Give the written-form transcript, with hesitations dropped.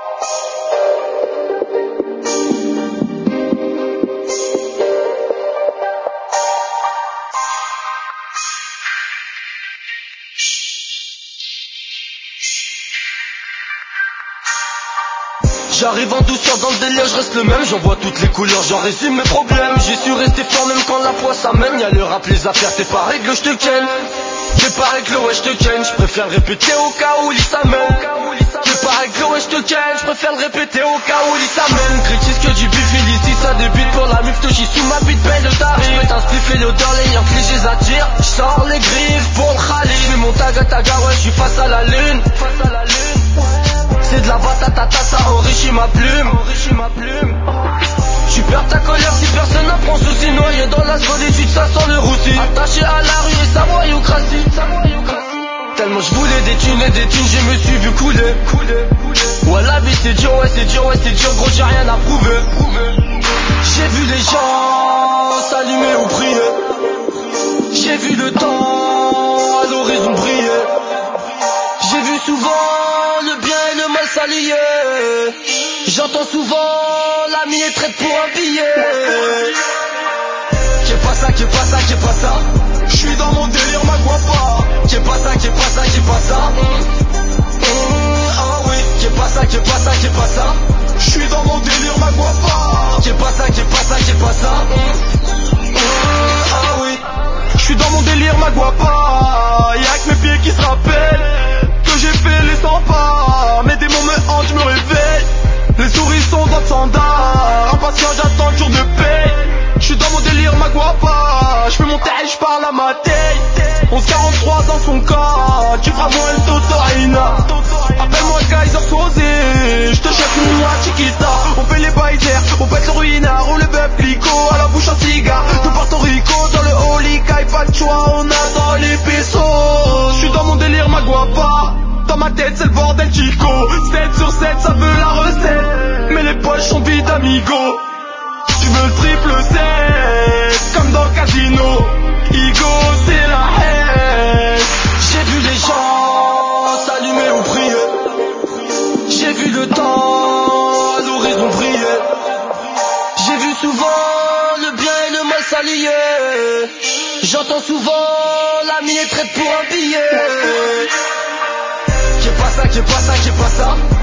J'arrive en douceur dans le délire, je reste le même, j'en vois toutes les couleurs, j'en résume mes problèmes. J'ai su rester fort même quand la poisse s'amène. Y'a le rap, les affaires, t'es pas règle, j'te ken. T'es pas règle, ouais j'te ken. J'préfère le répéter au cas où il s'amène. T'es pas règle, ouais j'te ken. J'préfère le répéter au cas où il s'amène. Critique que du bif, ici ça débute pour la mif, touche sous ma bite, paye le tarif. J'mets un spliff et l'odeur, les liens que les attire. J'sors les griffes pour le khalif. J'mets mon taga taga, ouais j'suis face à la lune. C'est de la batatata, ça enrichit ma plume. Tu perds ta colère si personne n'apprend souci. Noyé dans la solitude, ça sent le roussi. Attaché à la rue et sa voyoucratie. Tellement je voulais des thunes, je me suis vu couler. Ouais la vie c'est dur, ouais c'est dur, gros j'ai rien à prouver. J'ai vu les gens s'allumer ou prier. J'ai vu le temps à l'horizon briller. J'ai vu souvent le bien et le mal s'allier. J'entends souvent l'ami est traite pour un billet. Qu'est pas ça, j'suis dans mon délire, ma guapa. Qu'est pas ça, ah oui. Qu'est pas ça, j'suis dans mon délire, ma guapa. Qu'est pas ça, ah oui. J'suis dans mon délire, ma guapa. Y'a que mes pieds qui se rappellent que j'ai fait les 100 pas. Mais des mots me hantent, j'me réveille. Les souris sont dans le standard. Impatient, j'attends le jour de paix. J'suis dans mon délire, ma guapa. J'fais mon taille, j'parle à ma tête. 1143 dans son cas. Tu feras moins le Totorina. Appelle-moi Kaiser Sosé. J'te cherche une noix chiquita. On fait les baisers, on pète le ruinard. On le bœuf lico, à la bouche en cigare. De Porto Rico, dans le Holy Kai, pas de choix, on attend les pesos. J'suis dans mon délire, ma guapa. Dans ma tête, c'est le bordel chico. 7 sur 7, ça veut la recette. Mais les poches sont vides, amigo. Tu veux le triple 7, comme dans le casino. Igo, c'est la haine. J'ai vu les gens s'allumer ou prier. J'ai vu le temps à l'horizon briller. J'ai vu souvent le bien et le mal s'allier. J'entends souvent l'ami est traite pour un billet. Qu'est pas ça,